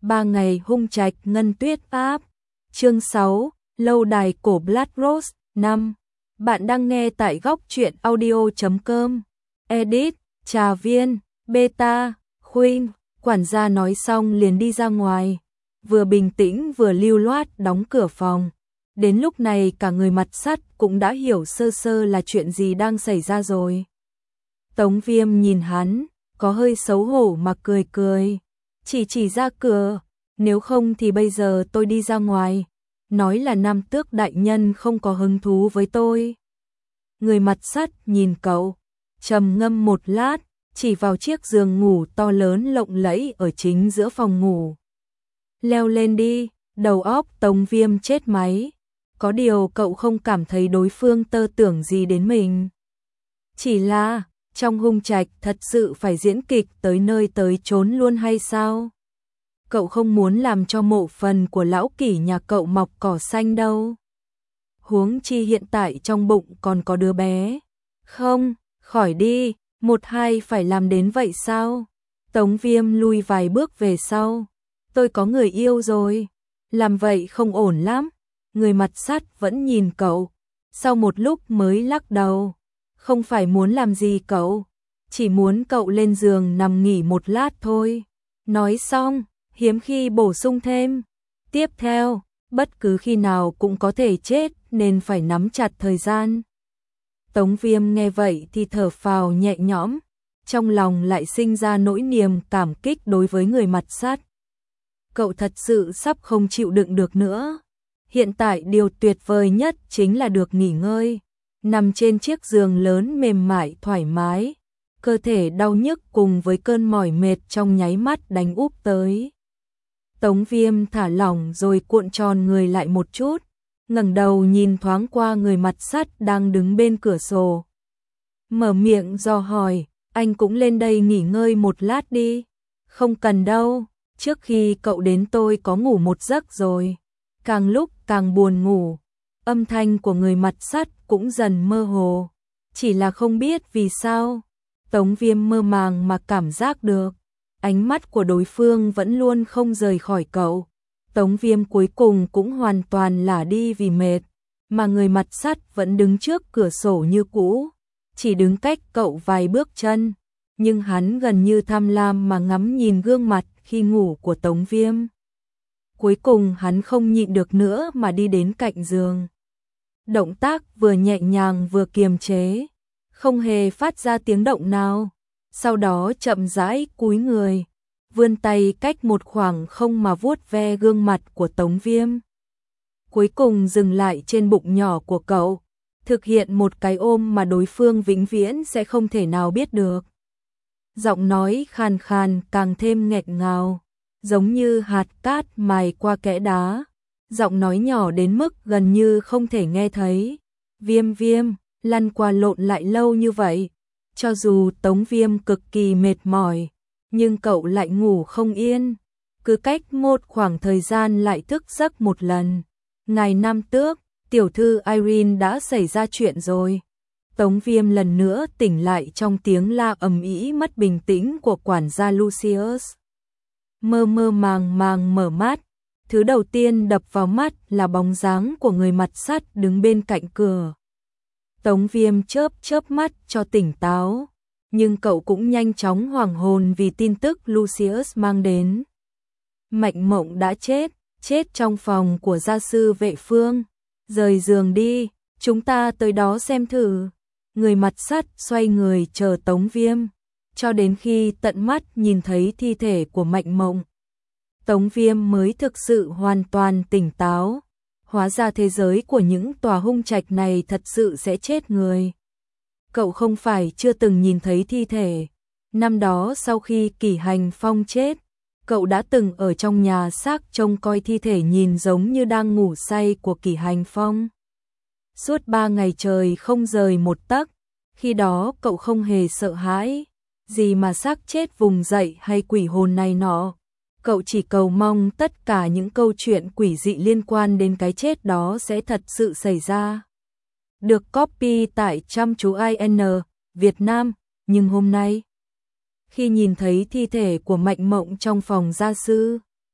3 ngày hung trạch ngân tuyết áp. Chương 6, lâu đài cổ Blood Rose 5. Bạn đang nghe tại góc truyện audio.com. Edit, Trà Viên, Beta, Khuynh. Quản gia nói xong liền đi ra ngoài, vừa bình tĩnh vừa lưu loát đóng cửa phòng. Đến lúc này cả người mặt sắt cũng đã hiểu sơ sơ là chuyện gì đang xảy ra rồi. Tống Viêm nhìn hắn, có hơi xấu hổ mà cười cười, chỉ ra cửa, nếu không thì bây giờ tôi đi ra ngoài, nói là Nam Tước đại nhân không có hứng thú với tôi. Người mặt sắt nhìn cậu, trầm ngâm một lát, chỉ vào chiếc giường ngủ to lớn lộng lẫy ở chính giữa phòng ngủ. Leo lên đi. Đầu óc Tống Viêm chết máy. Có điều cậu không cảm thấy đối phương tơ tưởng gì đến mình. Chỉ là, trong hung trạch thật sự phải diễn kịch tới nơi tới chốn luôn hay sao? Cậu không muốn làm cho mộ phần của lão kỷ nhà cậu mọc cỏ xanh đâu. Huống chi hiện tại trong bụng còn có đứa bé. Không, khỏi đi, một hai phải làm đến vậy sao? Tống Viêm lui vài bước về sau. Tôi có người yêu rồi. Làm vậy không ổn lắm. Người mặt sắt vẫn nhìn cậu, sau một lúc mới lắc đầu. Không phải muốn làm gì cậu, chỉ muốn cậu lên giường nằm nghỉ một lát thôi. Nói xong, hiếm khi bổ sung thêm. Tiếp theo, bất cứ khi nào cũng có thể chết nên phải nắm chặt thời gian. Tống Viêm nghe vậy thì thở phào nhẹ nhõm, trong lòng lại sinh ra nỗi niềm cảm kích đối với người mặt sắt. Cậu thật sự sắp không chịu đựng được nữa. Hiện tại điều tuyệt vời nhất chính là được nghỉ ngơi, nằm trên chiếc giường lớn mềm mại thoải mái, cơ thể đau nhức cùng với cơn mỏi mệt trong nháy mắt đánh úp tới. Tống Viêm thả lỏng rồi cuộn tròn người lại một chút, ngẩng đầu nhìn thoáng qua người mặt sắt đang đứng bên cửa sổ. Mở miệng dò hỏi, anh cũng lên đây nghỉ ngơi một lát đi. Không cần đâu, trước khi cậu đến tôi có ngủ một giấc rồi. Càng lúc càng buồn ngủ, âm thanh của người mặt sắt cũng dần mơ hồ. Chỉ là không biết vì sao, Tống Viêm mơ màng mà cảm giác được, ánh mắt của đối phương vẫn luôn không rời khỏi cậu. Tống Viêm cuối cùng cũng hoàn toàn lả đi vì mệt, mà người mặt sắt vẫn đứng trước cửa sổ như cũ, chỉ đứng cách cậu vài bước chân, nhưng hắn gần như tham lam mà ngắm nhìn gương mặt khi ngủ của Tống Viêm. Cuối cùng hắn không nhịn được nữa mà đi đến cạnh giường. Động tác vừa nhẹ nhàng vừa kiềm chế, không hề phát ra tiếng động nào. Sau đó chậm rãi cúi người, vươn tay cách một khoảng không mà vuốt ve gương mặt của Tống Viêm. Cuối cùng dừng lại trên bụng nhỏ của cậu, thực hiện một cái ôm mà đối phương vĩnh viễn sẽ không thể nào biết được. Giọng nói khàn khàn càng thêm nghẹt ngào, giống như hạt cát mài qua kẽ đá. Giọng nói nhỏ đến mức gần như không thể nghe thấy. Viêm Viêm, lăn qua lộn lại lâu như vậy. Cho dù Tống Viêm cực kỳ mệt mỏi, nhưng cậu lại ngủ không yên. Cứ cách một khoảng thời gian lại thức giấc một lần. Ngài Nam Tước, tiểu thư Irene đã xảy ra chuyện rồi. Tống Viêm lần nữa tỉnh lại trong tiếng la ầm ĩ mất bình tĩnh của quản gia Lucius. Mơ mơ màng màng mở mắt, thứ đầu tiên đập vào mắt là bóng dáng của người mặt sắt đứng bên cạnh cửa. Tống Viêm chớp mắt cho tỉnh táo, nhưng cậu cũng nhanh chóng hoảng hồn vì tin tức Lucius mang đến. Mạnh Mộng đã chết trong phòng của gia sư Vệ Phương. Rời giường đi, chúng ta tới đó xem thử. Người mặt sắt xoay người chờ Tống Viêm, cho đến khi tận mắt nhìn thấy thi thể của Mạnh Mộng, Tống Viêm mới thực sự hoàn toàn tỉnh táo. Hóa ra thế giới của những tòa hung trạch này thật sự sẽ chết người. Cậu không phải chưa từng nhìn thấy thi thể. Năm đó sau khi Kỷ Hành Phong chết, cậu đã từng ở trong nhà xác trông coi thi thể nhìn giống như đang ngủ say của Kỷ Hành Phong. Suốt 3 ngày trời không rời một tấc, khi đó cậu không hề sợ hãi gì mà xác chết vùng dậy hay quỷ hồn này nọ. Cậu chỉ cầu mong tất cả những câu chuyện quỷ dị liên quan đến cái chết đó sẽ thật sự xảy ra. Được copy tại chăm chú IN, Việt Nam, nhưng hôm nay, khi nhìn thấy thi thể của Mạnh Mộng trong phòng gia sư,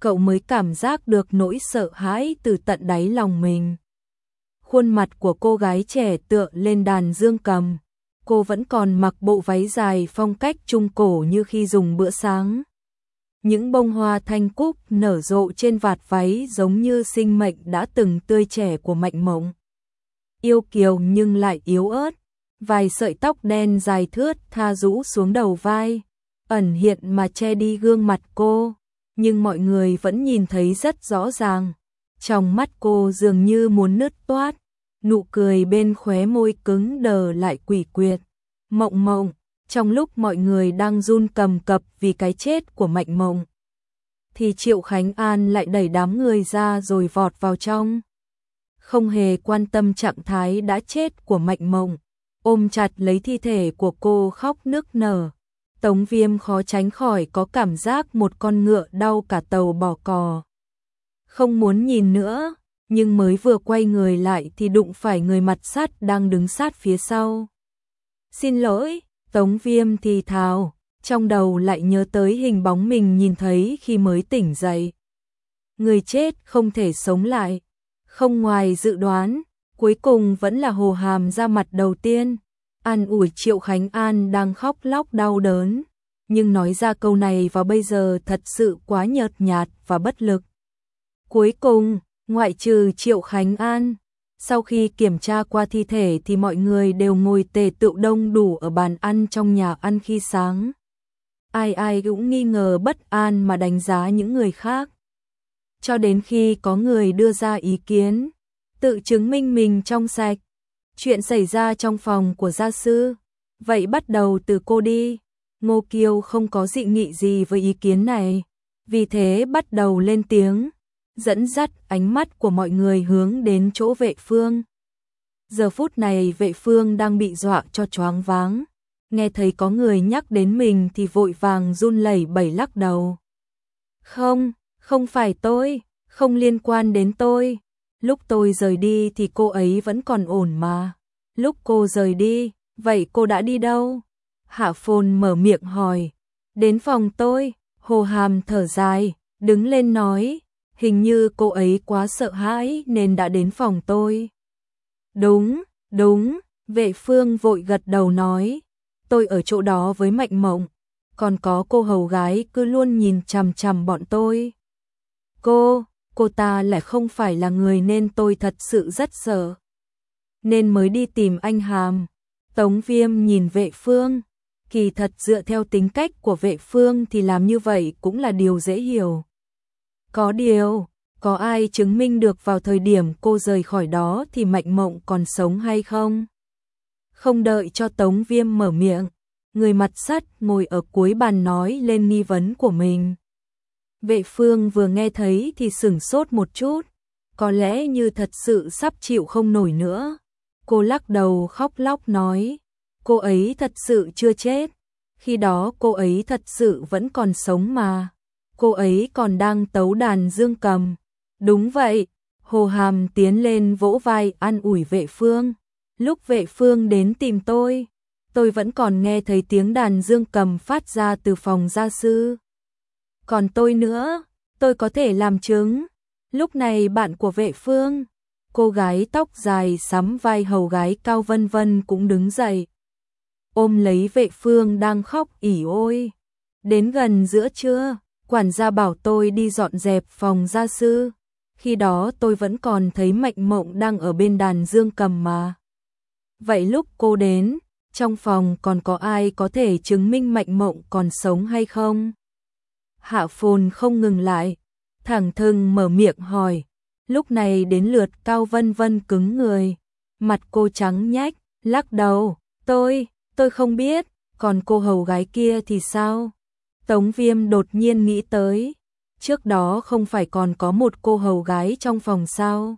cậu mới cảm giác được nỗi sợ hãi từ tận đáy lòng mình. Khuôn mặt của cô gái trẻ tựa lên đàn dương cầm. Cô vẫn còn mặc bộ váy dài phong cách trung cổ như khi dùng bữa sáng. Những bông hoa thanh cúc nở rộ trên vạt váy giống như sinh mệnh đã từng tươi trẻ của Mạnh Mộng. Yêu kiều nhưng lại yếu ớt, vài sợi tóc đen dài thướt tha rũ xuống đầu vai, ẩn hiện mà che đi gương mặt cô, nhưng mọi người vẫn nhìn thấy rất rõ ràng. Trong mắt cô dường như muốn nứt toát, nụ cười bên khóe môi cứng đờ lại quỷ quyệt. Mộng Mộng, trong lúc mọi người đang run cầm cập vì cái chết của Mạnh Mộng, thì Triệu Khánh An lại đẩy đám người ra rồi vọt vào trong. Không hề quan tâm trạng thái đã chết của Mạnh Mộng, ôm chặt lấy thi thể của cô khóc nức nở. Tống Viêm khó tránh khỏi có cảm giác một con ngựa đau cả tàu bỏ cò. Không muốn nhìn nữa, nhưng mới vừa quay người lại thì đụng phải người mặt sắt đang đứng sát phía sau. Xin lỗi, Tống Viêm thì thào, trong đầu lại nhớ tới hình bóng mình nhìn thấy khi mới tỉnh dậy. Người chết không thể sống lại. Không ngoài dự đoán, cuối cùng vẫn là Hồ Hàm ra mặt đầu tiên, an ủi Triệu Khánh An đang khóc lóc đau đớn, nhưng nói ra câu này vào bây giờ thật sự quá nhợt nhạt và bất lực. Cuối cùng, ngoại trừ Triệu Khánh An, sau khi kiểm tra qua thi thể thì mọi người đều ngồi tề tựu đông đủ ở bàn ăn trong nhà ăn khi sáng. Ai ai cũng nghi ngờ bất an mà đánh giá những người khác. Cho đến khi có người đưa ra ý kiến, tự chứng minh mình trong sạch. Chuyện xảy ra trong phòng của gia sư, vậy bắt đầu từ cô đi. Ngô Kiêu không có dị nghị gì với ý kiến này, vì thế bắt đầu lên tiếng, dẫn dắt ánh mắt của mọi người hướng đến chỗ Vệ Phương. Giờ phút này Vệ Phương đang bị dọa cho choáng váng, nghe thấy có người nhắc đến mình thì vội vàng run lẩy bẩy lắc đầu. Không phải tôi, không liên quan đến tôi. Lúc tôi rời đi thì cô ấy vẫn còn ổn mà. Lúc cô rời đi, vậy cô đã đi đâu? Hạ Phồn mở miệng hỏi. Đến phòng tôi. Hồ Hàm thở dài, đứng lên nói. Hình như cô ấy quá sợ hãi nên đã đến phòng tôi. Đúng, Vệ Phương vội gật đầu nói. Tôi ở chỗ đó với Mạnh Mộng, còn có cô hầu gái cứ luôn nhìn chằm chằm bọn tôi. Cô ta lại không phải là người nên tôi thật sự rất sợ. Nên mới đi tìm anh Hàm. Tống Viêm nhìn Vệ Phương. Kỳ thật dựa theo tính cách của Vệ Phương thì làm như vậy cũng là điều dễ hiểu. Có điều, có ai chứng minh được vào thời điểm cô rời khỏi đó thì Mạnh Mộng còn sống hay không? Không đợi cho Tống Viêm mở miệng, người mặt sắt ngồi ở cuối bàn nói lên nghi vấn của mình. Vệ Phương vừa nghe thấy thì sửng sốt một chút, có lẽ như thật sự sắp chịu không nổi nữa. Cô lắc đầu khóc lóc nói, cô ấy thật sự chưa chết, khi đó cô ấy thật sự vẫn còn sống mà, cô ấy còn đang tấu đàn dương cầm. Đúng vậy, Hồ Hàm tiến lên vỗ vai an ủi Vệ Phương. Lúc Vệ Phương đến tìm tôi vẫn còn nghe thấy tiếng đàn dương cầm phát ra từ phòng gia sư. Còn tôi nữa, tôi có thể làm chứng. Lúc này bạn của Vệ Phương, cô gái tóc dài sắm vai hầu gái Cao Vân Vân cũng đứng dậy, ôm lấy Vệ Phương đang khóc ỉ ôi. Đến gần giữa trưa, quản gia bảo tôi đi dọn dẹp phòng gia sư. Khi đó tôi vẫn còn thấy Mạnh Mộng đang ở bên đàn dương cầm mà. Vậy lúc cô đến, trong phòng còn có ai có thể chứng minh Mạnh Mộng còn sống hay không? Hạ Phồn không ngừng lại, thẳng thừng mở miệng hỏi. Lúc này đến lượt Cao Vân Vân cứng người, mặt cô trắng nhách, lắc đầu. Tôi không biết, còn cô hầu gái kia thì sao? Tống Viêm đột nhiên nghĩ tới, trước đó không phải còn có một cô hầu gái trong phòng sao?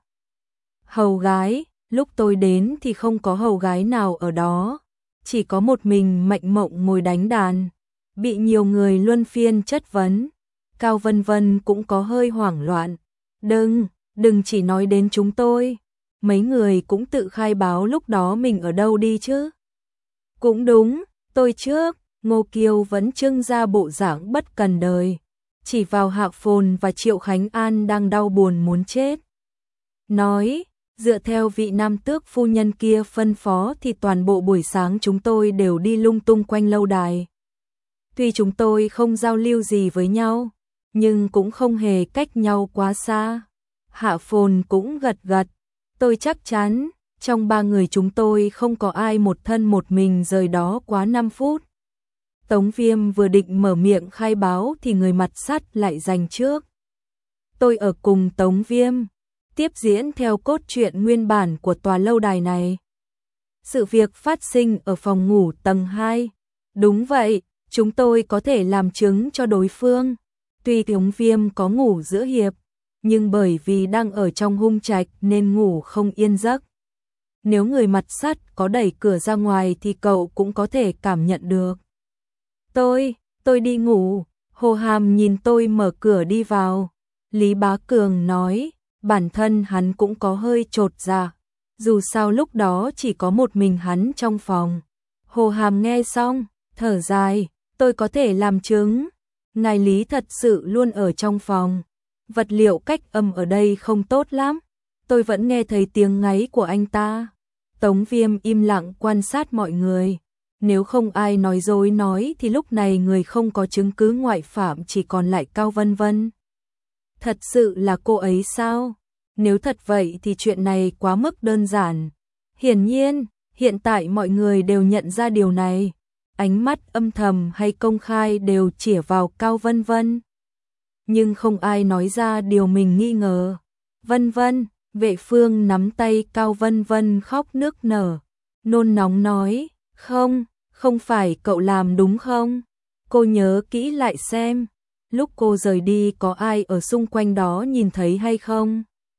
Hầu gái, lúc tôi đến thì không có hầu gái nào ở đó, chỉ có một mình Mạnh Mộng ngồi đánh đàn, bị nhiều người luân phiên chất vấn. Cao Vân Vân cũng có hơi hoảng loạn. Đừng chỉ nói đến chúng tôi, mấy người cũng tự khai báo lúc đó mình ở đâu đi chứ. Cũng đúng, tôi trước. Ngô Kiêu vẫn trưng ra bộ dạng bất cần đời. chỉ vào Hạ Phồn và Triệu Khánh An đang đau buồn muốn chết. Nói, dựa theo vị nam tước phu nhân kia phân phó thì toàn bộ buổi sáng chúng tôi đều đi lung tung quanh lâu đài. Tuy chúng tôi không giao lưu gì với nhau, nhưng cũng không hề cách nhau quá xa. Hạ Phồn cũng gật gật, tôi chắc chắn, trong 3 người chúng tôi không có ai một thân một mình rời đó quá 5 phút. Tống Viêm vừa định mở miệng khai báo thì người mặt sắt lại giành trước. Tôi ở cùng Tống Viêm, tiếp diễn theo cốt truyện nguyên bản của tòa lâu đài này. Sự việc phát sinh ở phòng ngủ tầng 2. Đúng vậy, chúng tôi có thể làm chứng cho đối phương. Tuy Tống Viêm có ngủ giữa hiệp, nhưng bởi vì đang ở trong hung trạch nên ngủ không yên giấc. Nếu người mặt sắt có đẩy cửa ra ngoài thì cậu cũng có thể cảm nhận được. Tôi đi ngủ. Hồ Hàm nhìn tôi mở cửa đi vào. Lý Bá Cường nói, bản thân hắn cũng có hơi chột dạ. Dù sao lúc đó chỉ có một mình hắn trong phòng. Hồ Hàm nghe xong, thở dài, tôi có thể làm chứng. Ngài Lý thật sự luôn ở trong phòng. Vật liệu cách âm ở đây không tốt lắm. Tôi vẫn nghe thấy tiếng ngáy của anh ta. Tống Viêm im lặng quan sát mọi người. Nếu không ai nói dối nói thì lúc này người không có chứng cứ ngoại phạm chỉ còn lại Cao Vân Vân. Thật sự là cô ấy sao? Nếu thật vậy thì chuyện này quá mức đơn giản. Hiển nhiên, hiện tại mọi người đều nhận ra điều này. Ánh mắt âm thầm hay công khai đều chĩa vào Cao Vân Vân. Nhưng không ai nói ra điều mình nghi ngờ. Vân Vân, Vệ Phương nắm tay Cao Vân Vân khóc nức nở. Nôn nóng nói, không phải cậu làm đúng không? Cô nhớ kỹ lại xem, lúc cô rời đi có ai ở xung quanh đó nhìn thấy hay không?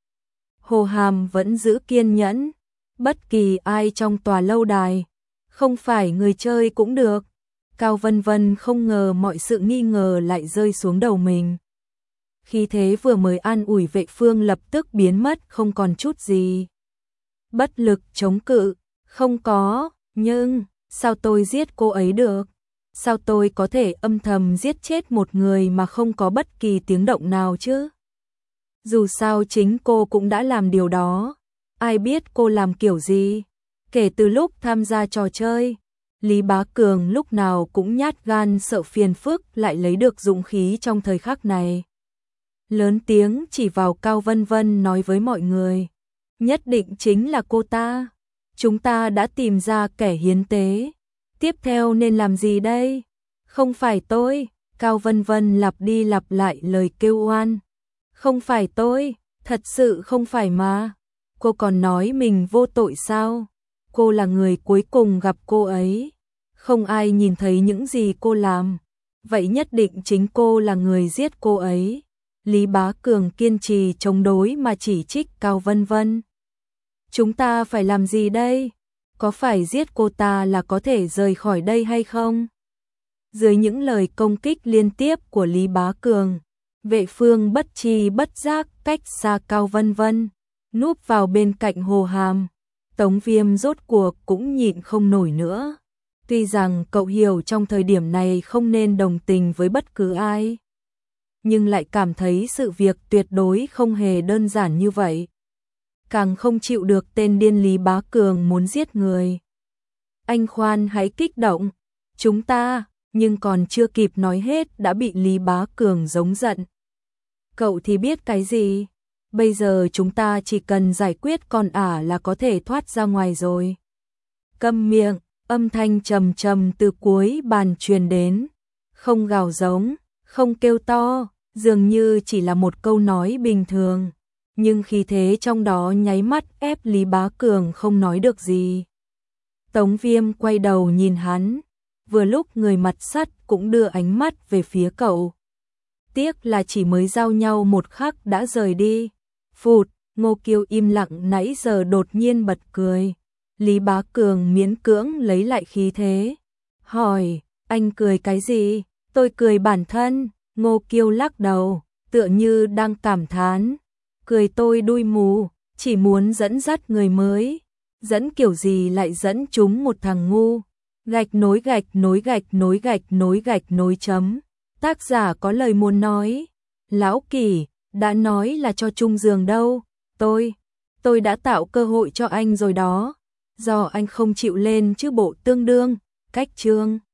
Hồ Hàm vẫn giữ kiên nhẫn, bất kỳ ai trong tòa lâu đài, không phải người chơi cũng được. Cao Vân Vân không ngờ mọi sự nghi ngờ lại rơi xuống đầu mình. Khi thế vừa mới an ủi Vệ Phương lập tức biến mất không còn chút gì. Bất lực chống cự, không có, nhưng sao tôi giết cô ấy được? Sao tôi có thể âm thầm giết chết một người mà không có bất kỳ tiếng động nào chứ? Dù sao chính cô cũng đã làm điều đó. Ai biết cô làm kiểu gì? Kể từ lúc tham gia trò chơi, Lý Bá Cường lúc nào cũng nhát gan sợ phiền phức lại lấy được dũng khí trong thời khắc này. Lớn tiếng chỉ vào Cao Vân Vân nói với mọi người. Nhất định chính là cô ta. Chúng ta đã tìm ra kẻ hiến tế. Tiếp theo nên làm gì đây? Không phải tôi. Cao Vân Vân lặp đi lặp lại lời kêu oan. Không phải tôi, thật sự không phải mà. Cô còn nói mình vô tội sao? Cô là người cuối cùng gặp cô ấy. Không ai nhìn thấy những gì cô làm. Vậy nhất định chính cô là người giết cô ấy. Lý Bá Cường kiên trì chống đối mà chỉ trích Cao Vân Vân. Chúng ta phải làm gì đây? Có phải giết cô ta là có thể rời khỏi đây hay không? Dưới những lời công kích liên tiếp của Lý Bá Cường, Vệ Phương bất tri bất giác cách xa Cao Vân Vân, núp vào bên cạnh Hồ Hàm. Tống Viêm rốt cuộc cũng nhịn không nổi nữa. Tuy rằng cậu hiểu trong thời điểm này không nên đồng tình với bất cứ ai, nhưng lại cảm thấy sự việc tuyệt đối không hề đơn giản như vậy. Càng không chịu được tên điên Lý Bá Cường muốn giết người. Anh khoan hãy kích động, chúng ta, nhưng còn chưa kịp nói hết đã bị Lý Bá Cường giống giận. Cậu thì biết cái gì? Bây giờ chúng ta chỉ cần giải quyết con ả là có thể thoát ra ngoài rồi. Câm miệng, âm thanh trầm trầm từ cuối bàn truyền đến. Không gào giống, không kêu to, dường như chỉ là một câu nói bình thường. Nhưng khí thế trong đó nháy mắt ép Lý Bá Cường không nói được gì. Tống Viêm quay đầu nhìn hắn. Vừa lúc người mặt sắt cũng đưa ánh mắt về phía cậu. Tiếc là chỉ mới giao nhau một khắc đã rời đi. Phụt, Ngô Kiêu im lặng nãy giờ đột nhiên bật cười. Lý Bá Cường miễn cưỡng lấy lại khí thế. Hỏi, anh cười cái gì? Tôi cười bản thân. Ngô Kiêu lắc đầu, tựa như đang cảm thán. Cười tôi đuôi mù, chỉ muốn dẫn dắt người mới. Dẫn kiểu gì lại dẫn chúng một thằng ngu. Gạch nối gạch nối gạch nối gạch nối gạch nối chấm. Tác giả có lời muốn nói. Lão Kỳ, đã nói là cho chung giường đâu. Tôi đã tạo cơ hội cho anh rồi đó. Do anh không chịu lên chứ bộ tương đương. Cách chương